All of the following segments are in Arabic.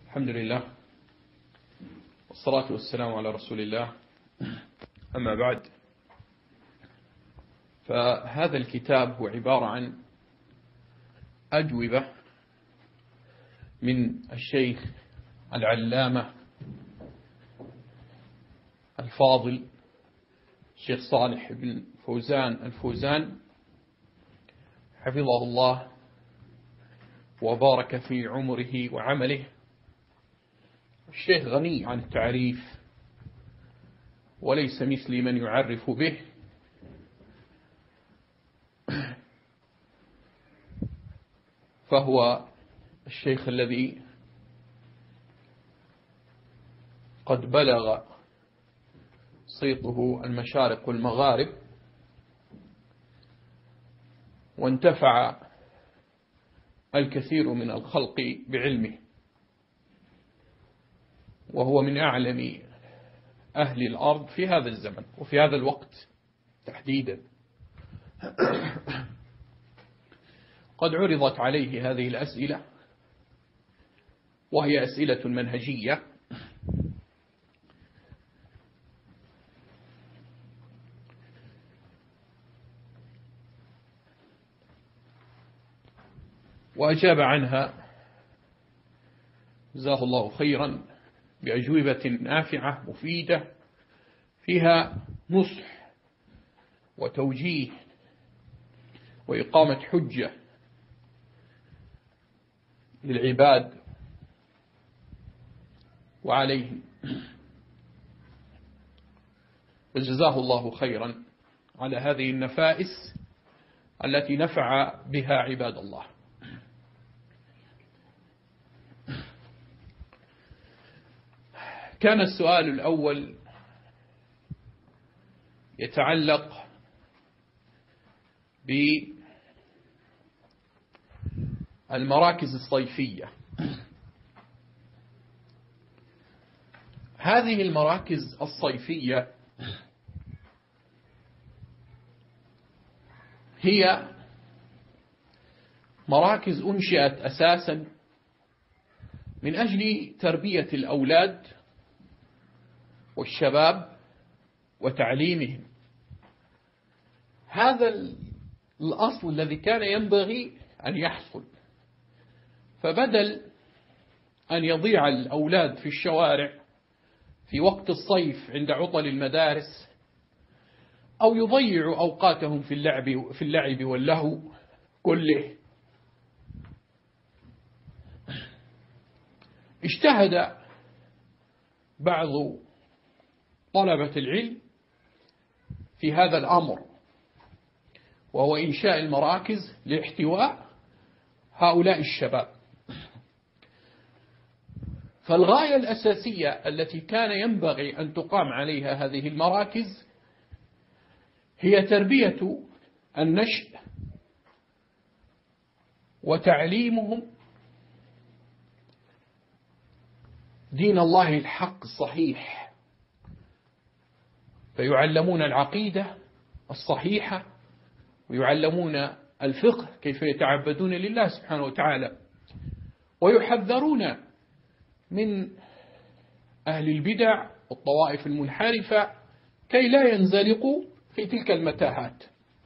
الحمد لله والصلاة والسلام على رسول الله. أما بعد، فهذا الكتاب هو عبارة عن أجوبة من الشيخ العلامة الفاضل الشيخ صالح بن فوزان الفوزان حفظه الله وبارك في عمره وعمله. الشيخ غني عن التعريف وليس مثلي من يعرف به، فهو الشيخ الذي قد بلغ صيته المشارق والمغارب، وانتفع الكثير من الخلق بعلمه، وهو من أعلم أهل الأرض في هذا الزمن وفي هذا الوقت تحديدا. قد عرضت عليه هذه الأسئلة، وهي أسئلة منهجية وأجاب عنها جزاه الله خيرا بأجوبة نافعة مفيدة فيها نصح وتوجيه وإقامة حجة للعباد وعليهم، فجزاه الله خيرا على هذه النفائس التي نفع بها عباد الله. كان السؤال الأول يتعلق بالمراكز الصيفية. هذه المراكز الصيفية هي مراكز أنشئت أساسا من أجل تربية الأولاد والشباب وتعليمهم. هذا الأصل الذي كان ينبغي أن يحصل، فبدل أن يضيع الأولاد في الشوارع في وقت الصيف عند عطل المدارس، أو يضيعوا أوقاتهم في اللعب واللهو كله، اجتهد بعض طلبة العلم في هذا الأمر، وهو إنشاء المراكز لاحتواء هؤلاء الشباب. فالغاية الأساسية التي كان ينبغي أن تقام عليها هذه المراكز هي تربية النشء وتعليمهم دين الله الحق الصحيح، فيعلمون العقيدة الصحيحة، ويعلمون الفقه كيف يتعبدون لله سبحانه وتعالى، ويحذرون من أهل البدع والطوائف المنحرفة كي لا ينزلقوا في تلك المتاهات.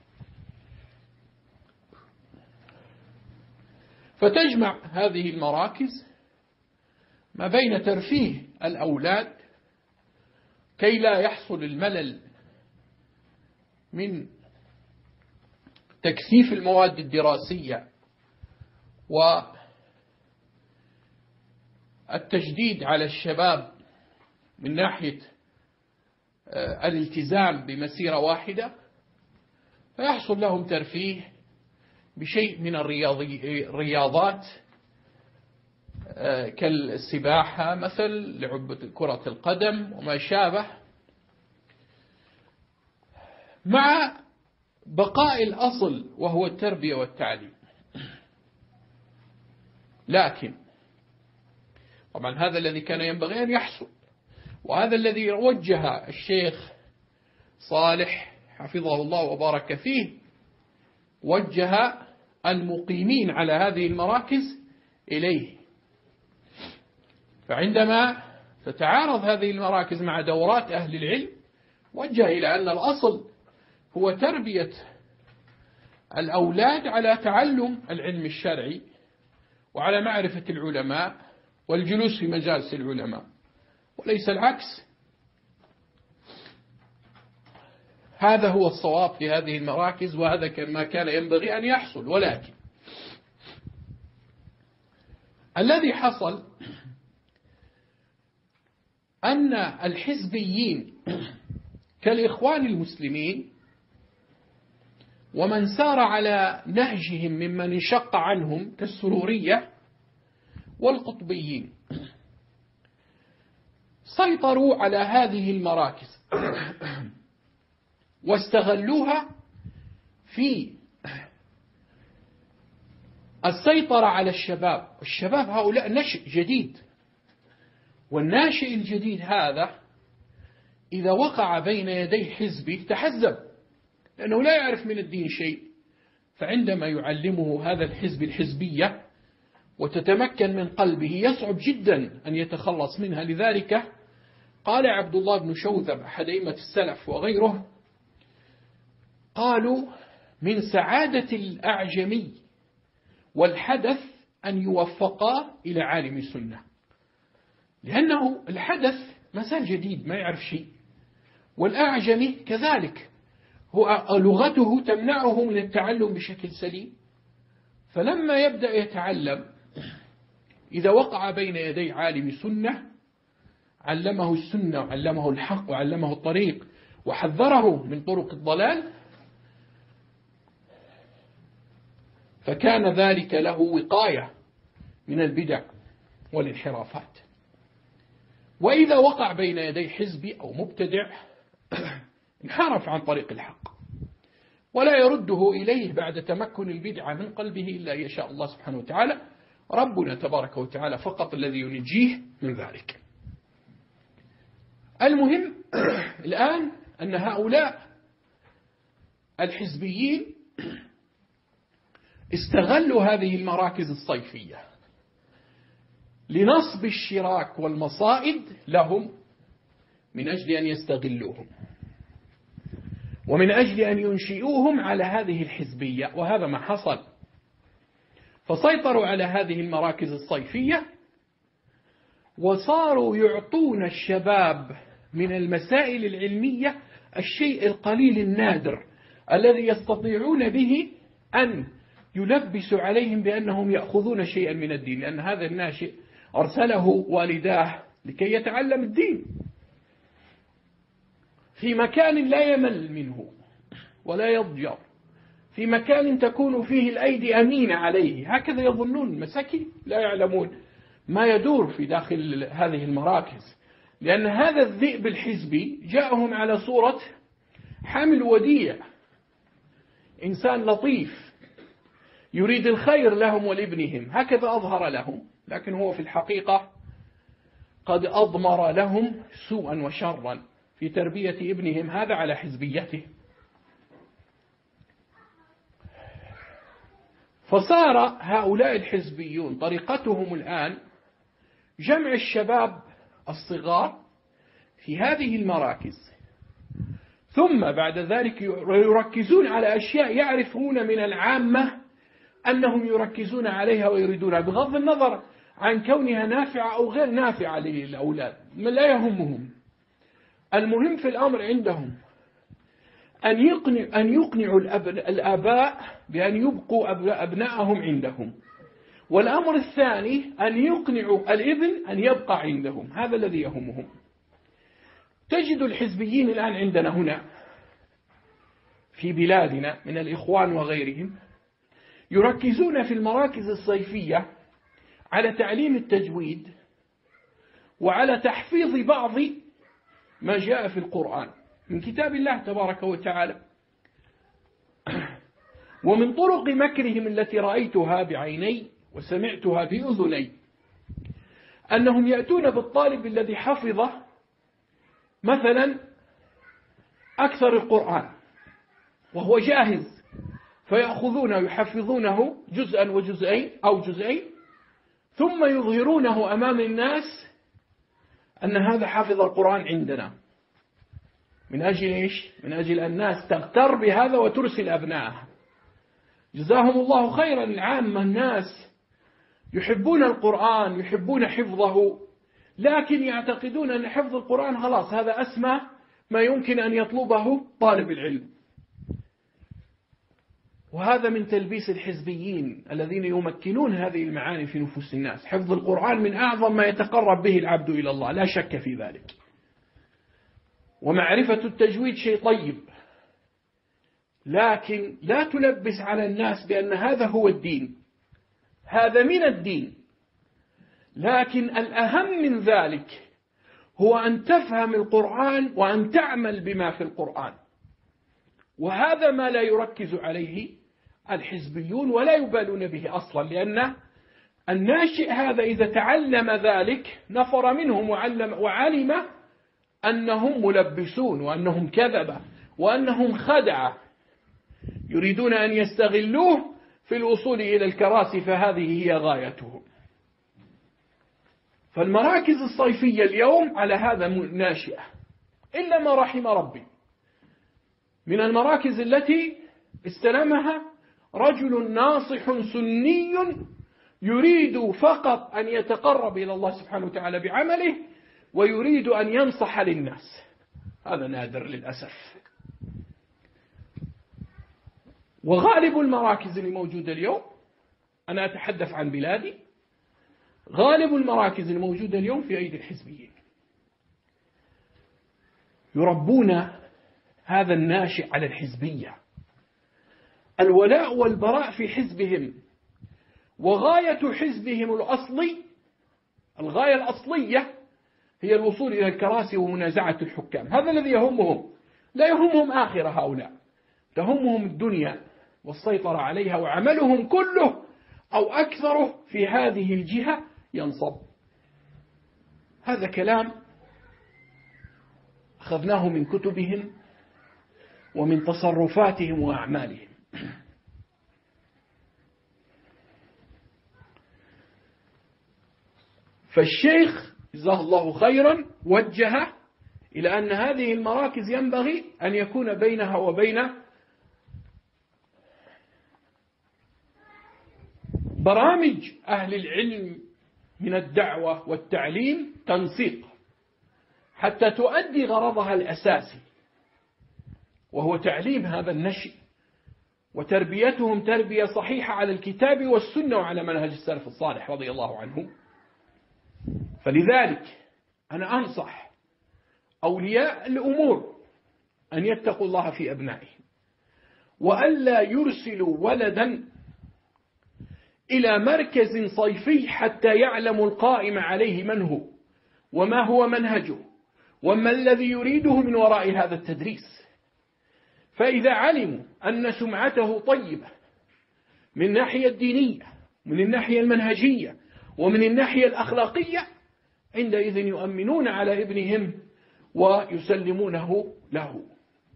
فتجمع هذه المراكز ما بين ترفيه الأولاد كي لا يحصل الملل من تكثيف المواد الدراسية والتجديد على الشباب من ناحية الالتزام بمسيرة واحدة، فيحصل لهم ترفيه بشيء من الرياضات كالسباحة مثل، لعب كرة القدم وما شابه، مع بقاء الأصل وهو التربية والتعليم. لكن طبعا هذا الذي كان ينبغي أن يحصل، وهذا الذي وجه الشيخ صالح حفظه الله وبارك فيه، وجه المقيمين على هذه المراكز إليه. فعندما تتعارض هذه المراكز مع دورات أهل العلم، وجه إلى أن الأصل هو تربية الأولاد على تعلم العلم الشرعي وعلى معرفة العلماء والجلوس في مجالس العلماء، وليس العكس. هذا هو الصواب في هذه المراكز، وهذا ما كان ينبغي أن يحصل. ولكن الذي حصل أن الحزبيين كالإخوان المسلمين ومن سار على نهجهم ممن انشق عنهم كالسرورية والقطبيين سيطروا على هذه المراكز واستغلوها في السيطرة على الشباب. الشباب هؤلاء نشء جديد، والناشئ الجديد هذا إذا وقع بين يدي حزبه تحزب، لأنه لا يعرف من الدين شيء. فعندما يعلمه هذا الحزب الحزبية وتتمكن من قلبه يصعب جدا أن يتخلص منها. لذلك قال عبد الله بن شوذب أحد أئمة السلف وغيره، قالوا من سعادة الأعجمي والحدث أن يوفقا إلى عالم السنة، لأنه الحدث مسال جديد ما يعرف شيء، والأعجمي كذلك هو لغته تمنعه من التعلم بشكل سليم. فلما يبدأ يتعلم إذا وقع بين يدي عالم سنة علمه السنة وعلمه الحق وعلمه الطريق وحذره من طرق الضلال، فكان ذلك له وقاية من البدع والانحرافات. وإذا وقع بين يدي حزبي أو مبتدع انحرف عن طريق الحق، ولا يرده إليه بعد تمكن البدعة من قلبه إلا يشاء الله سبحانه وتعالى. ربنا تبارك وتعالى فقط الذي ينجيه من ذلك. المهم الآن أن هؤلاء الحزبيين استغلوا هذه المراكز الصيفية لنصب الشراك والمصائد لهم من أجل أن يستغلوهم ومن أجل أن ينشئوهم على هذه الحزبية، وهذا ما حصل. فسيطروا على هذه المراكز الصيفية وصاروا يعطون الشباب من المسائل العلمية الشيء القليل النادر الذي يستطيعون به أن يلبسوا عليهم بأنهم يأخذون شيئا من الدين، لأن هذا الناشئ أرسله والداه لكي يتعلم الدين في مكان لا يمل منه ولا يضجر، في مكان تكون فيه الأيدي أمينة عليه. هكذا يظنون المساكين، لا يعلمون ما يدور في داخل هذه المراكز، لأن هذا الذئب الحزبي جاءهم على صورة حامل وديع، إنسان لطيف يريد الخير لهم ولابنهم، هكذا أظهر لهم، لكن هو في الحقيقة قد أضمر لهم سوءا وشرا في تربية ابنهم هذا على حزبيته. فصار هؤلاء الحزبيون طريقتهم الآن جمع الشباب الصغار في هذه المراكز، ثم بعد ذلك يركزون على أشياء يعرفون من العامة أنهم يركزون عليها ويريدونها، بغض النظر عن كونها نافعة أو غير نافعة للأولاد، لا يهمهم. المهم في الأمر عندهم أن يقنعوا الآباء بأن يبقوا أبنائهم عندهم، والأمر الثاني أن يقنعوا الابن أن يبقى عندهم، هذا الذي يهمهم. تجد الحزبيين الآن عندنا هنا في بلادنا من الإخوان وغيرهم يركزون في المراكز الصيفية على تعليم التجويد وعلى تحفيظ بعض ما جاء في القرآن من كتاب الله تبارك وتعالى. ومن طرق مكرهم التي رأيتها بعيني وسمعتها بأذني أنهم يأتون بالطالب الذي حفظ مثلا أكثر القرآن وهو جاهز، فيأخذونه يحفظونه جزءا وجزئين أو جزئين، ثم يظهرونه أمام الناس أن هذا حافظ القرآن عندنا، من أجل إيش؟ من أجل الناس تغتر بهذا وترسل أبنائها. جزاهم الله خيرا. العامة الناس يحبون القرآن، يحبون حفظه، لكن يعتقدون أن حفظ القرآن خلاص هذا أسمى ما يمكن أن يطلبه طالب العلم. وهذا من تلبيس الحزبيين الذين يمكنون هذه المعاني في نفوس الناس. حفظ القرآن من أعظم ما يتقرب به العبد إلى الله، لا شك في ذلك. ومعرفة التجويد شيء طيب، لكن لا تلبس على الناس بأن هذا هو الدين. هذا من الدين، لكن الأهم من ذلك هو أن تفهم القرآن وأن تعمل بما في القرآن. وهذا ما لا يركز عليه الحزبيون ولا يبالون به أصلا، لأن الناشئ هذا إذا تعلم ذلك نفر منهم وعلم أنهم ملبسون وأنهم كذبة وأنهم خدعة يريدون أن يستغلوه في الوصول إلى الكراسي، فهذه هي غايتهم. فالمراكز الصيفية اليوم على هذا ناشئة، إلا ما رحم ربي. من المراكز التي استلمها رجل ناصح سني يريد فقط أن يتقرب إلى الله سبحانه وتعالى بعمله، ويريد أن ينصح للناس. هذا نادر للأسف. وغالب المراكز الموجودة اليوم، أنا أتحدث عن بلادي، غالب المراكز الموجودة اليوم في أيدي الحزبيين، يربون هذا الناشئ على الحزبية، الولاء والبراء في حزبهم. وغاية حزبهم الأصلي، الغاية الأصلية هي الوصول إلى الكراسي ومنازعة الحكام. هذا الذي يهمهم، لا يهمهم آخر هؤلاء، تهمهم الدنيا والسيطرة عليها، وعملهم كله أو أكثره في هذه الجهة ينصب. هذا كلام أخذناه من كتبهم ومن تصرفاتهم وأعمالهم. فالشيخ جزاه الله خيرا وجه إلى أن هذه المراكز ينبغي أن يكون بينها وبين برامج أهل العلم من الدعوة والتعليم تنسيق، حتى تؤدي غرضها الأساسي، وهو تعليم هذا النشء وتربيتهم تربية صحيحة على الكتاب والسنة وعلى منهج السلف الصالح رضي الله عنه. فلذلك أنا أنصح أولياء الأمور أن يتقوا الله في أبنائهم، وألا يرسلوا ولدا إلى مركز صيفي حتى يعلموا القائم عليه من هو وما هو منهجه وما الذي يريده من وراء هذا التدريس. فإذا علموا أن سمعته طيبة من الناحية الدينية، من الناحية المنهجية، ومن الناحية الأخلاقية، عندئذ يؤمنون على ابنهم ويسلمونه له.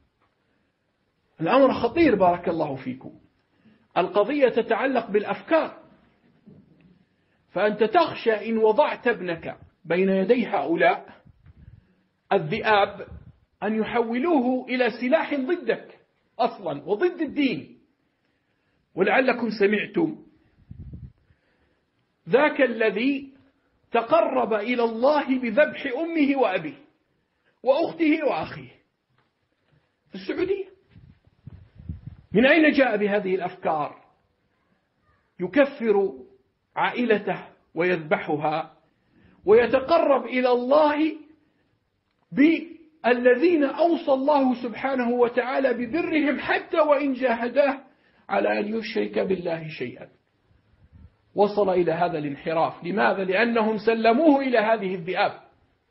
الأمر خطير بارك الله فيكم. القضية تتعلق بالأفكار، فأنت تخشى إن وضعت ابنك بين يدي هؤلاء الذئاب أن يحولوه إلى سلاح ضدك أصلا وضد الدين. ولعلكم سمعتم ذاك الذي تقرب إلى الله بذبح أمه وأبيه وأخته وأخيه في السعودية. من أين جاء بهذه الأفكار؟ يكفر عائلته ويذبحها ويتقرب إلى الله بالذين أوصى الله سبحانه وتعالى ببرهم حتى وإن جاهداه على أن يشرك بالله شيئا. وصل إلى هذا الانحراف. لماذا؟ لأنهم سلموه إلى هذه الذئاب.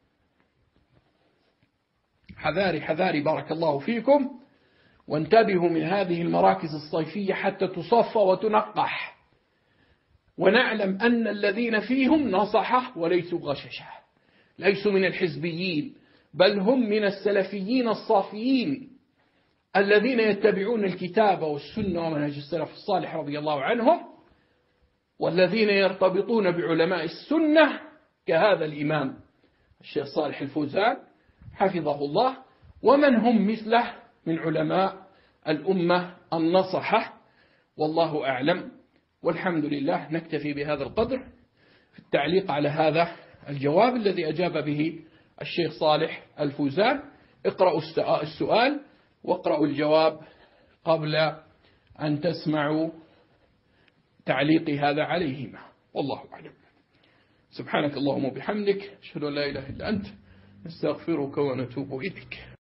حذاري حذاري بارك الله فيكم، وانتبهوا من هذه المراكز الصيفية حتى تصفى وتنقح، ونعلم أن الذين فيهم نصحة وليسوا غششة، ليسوا من الحزبيين، بل هم من السلفيين الصافيين الذين يتبعون الكتاب والسنة ومنهج السلف الصالح رضي الله عنهم، والذين يرتبطون بعلماء السنة كهذا الإمام الشيخ صالح الفوزان حفظه الله، ومن هم مثله من علماء الأمة النصحة. والله أعلم، والحمد لله. نكتفي بهذا القدر في التعليق على هذا الجواب الذي أجاب به الشيخ صالح الفوزان. اقرأوا السؤال واقرأوا الجواب قبل أن تسمعوا تعليق هذا عليهما، والله أعلم. سبحانك اللهم وبحمدك، أشهد أن لا إله إلا أنت، نستغفرك ونتوب إليك.